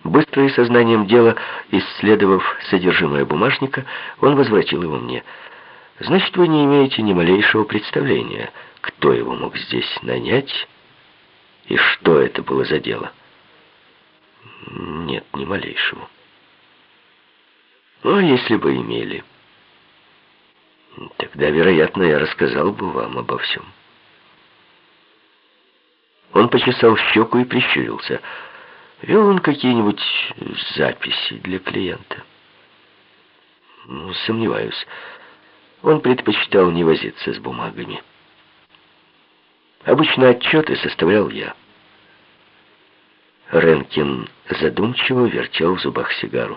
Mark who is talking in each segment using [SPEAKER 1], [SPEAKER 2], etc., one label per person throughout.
[SPEAKER 1] Быстро и сознанием дела, исследовав содержимое бумажника, он возвратил его мне. «Значит, вы не имеете ни малейшего представления, кто его мог здесь нанять и что это было за дело?» «Нет, ни малейшего». «Ну, а если бы имели, тогда, вероятно, я рассказал бы вам обо всем». Он почесал щеку и прищурился. «Вел он какие-нибудь записи для клиента?» «Сомневаюсь. Он предпочитал не возиться с бумагами. Обычно отчеты составлял я». Ренкин задумчиво вертел в зубах сигару.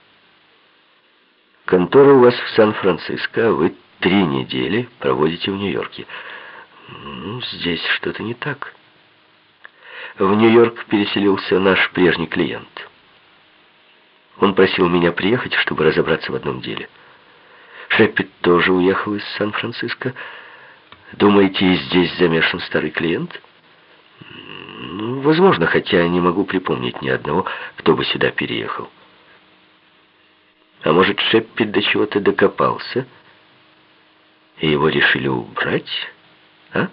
[SPEAKER 1] «Контора у вас в Сан-Франциско, а вы 3 недели проводите в Нью-Йорке. Здесь что-то не так. В Нью-Йорк переселился наш прежний клиент. Он просил меня приехать, чтобы разобраться в одном деле. Шеппет тоже уехал из Сан-Франциско. Думаете, и здесь замешан старый клиент?» «Возможно, хотя не могу припомнить ни одного, кто бы сюда переехал». «А может, Шеппет до чего-то докопался, и его решили убрать, а?»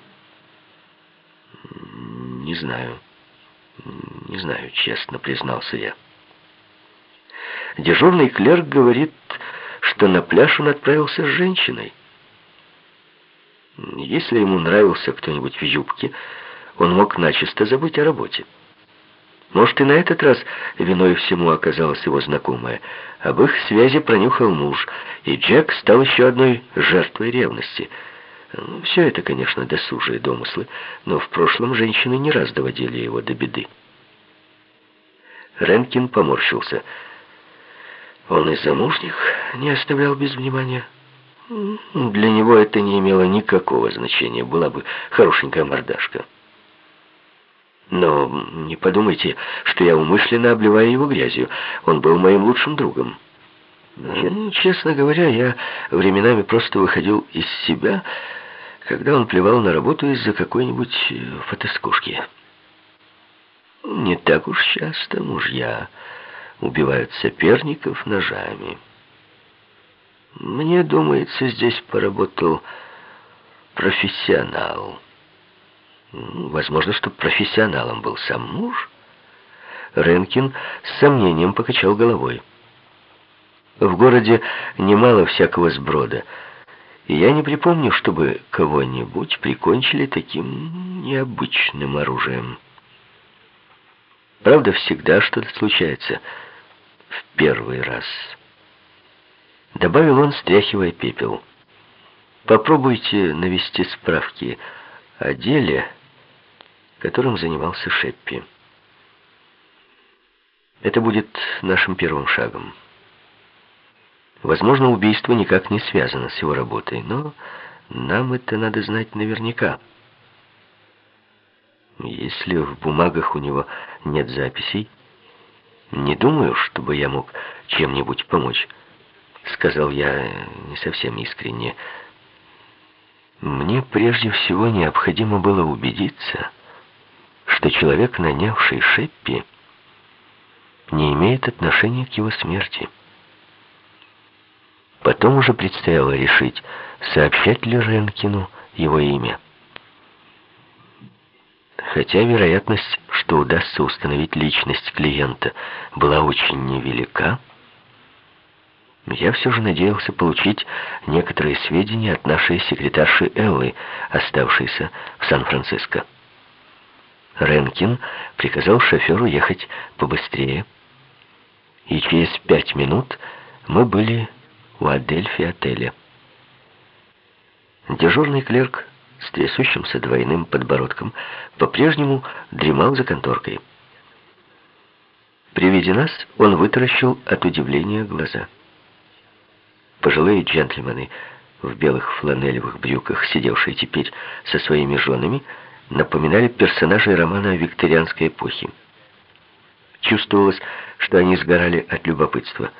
[SPEAKER 1] «Не знаю, честно признался я. Дежурный клерк говорит, что на пляж он отправился с женщиной. Если ему нравился кто-нибудь в юбке, он мог начисто забыть о работе. Может, и на этот раз виной всему оказалась его знакомая. Об их связи пронюхал муж, и Джек стал еще одной жертвой ревности. Все это, конечно, досужие домыслы, но в прошлом женщины не раз доводили его до беды». Ренкин поморщился. «Он и замужних не оставлял без внимания. Для него это не имело никакого значения, была бы хорошенькая мордашка. Но не подумайте, что я умышленно обливаю его грязью. Он был моим лучшим другом. Честно говоря, я временами просто выходил из себя, когда он плевал на работу из-за какой-нибудь фотоскушки. Не так уж часто мужья убивают соперников ножами. Мне думается, здесь поработал профессионал. Возможно, что профессионалом был сам муж». Ренкин с сомнением покачал головой. «В городе немало всякого сброда, и я не припомню, чтобы кого-нибудь прикончили таким необычным оружием. Правда, всегда что-то случается в первый раз», — добавил он, стряхивая пепел. «Попробуйте навести справки о деле, которым занимался Шеппи. Это будет нашим первым шагом. Возможно, убийство никак не связано с его работой, но нам это надо знать наверняка. Если в бумагах у него нет записей, не думаю, чтобы я мог чем-нибудь помочь», — сказал я не совсем искренне. «Мне прежде всего необходимо было убедиться, что человек, нанявший Шеппи, не имеет отношения к его смерти. Потом уже предстояло решить, сообщать ли Ренкину его имя. Хотя вероятность, что удастся установить личность клиента, была очень невелика, я все же надеялся получить некоторые сведения от нашей секретарши Эллы, оставшейся в Сан-Франциско. Ренкин приказал шоферу ехать побыстрее, и через 5 минут мы были у Адельфи отеля. Дежурный клерк с трясущимся двойным подбородком по-прежнему дремал за конторкой. При виде нас он вытаращил от удивления глаза. Пожилые джентльмены в белых фланелевых брюках, сидевшие теперь со своими женами, напоминали персонажей романа о викторианской эпохе. Чувствовалось, что они сгорали от любопытства.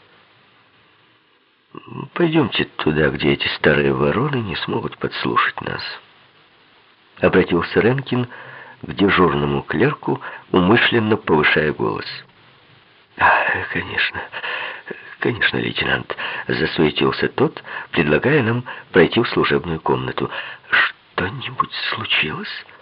[SPEAKER 1] «Пойдемте туда, где эти старые вороны не смогут подслушать нас», — обратился Ренкин к дежурному клерку, умышленно повышая голос. Конечно, конечно, лейтенант, засуетился тот, предлагая нам пройти в служебную комнату. Что-нибудь случилось?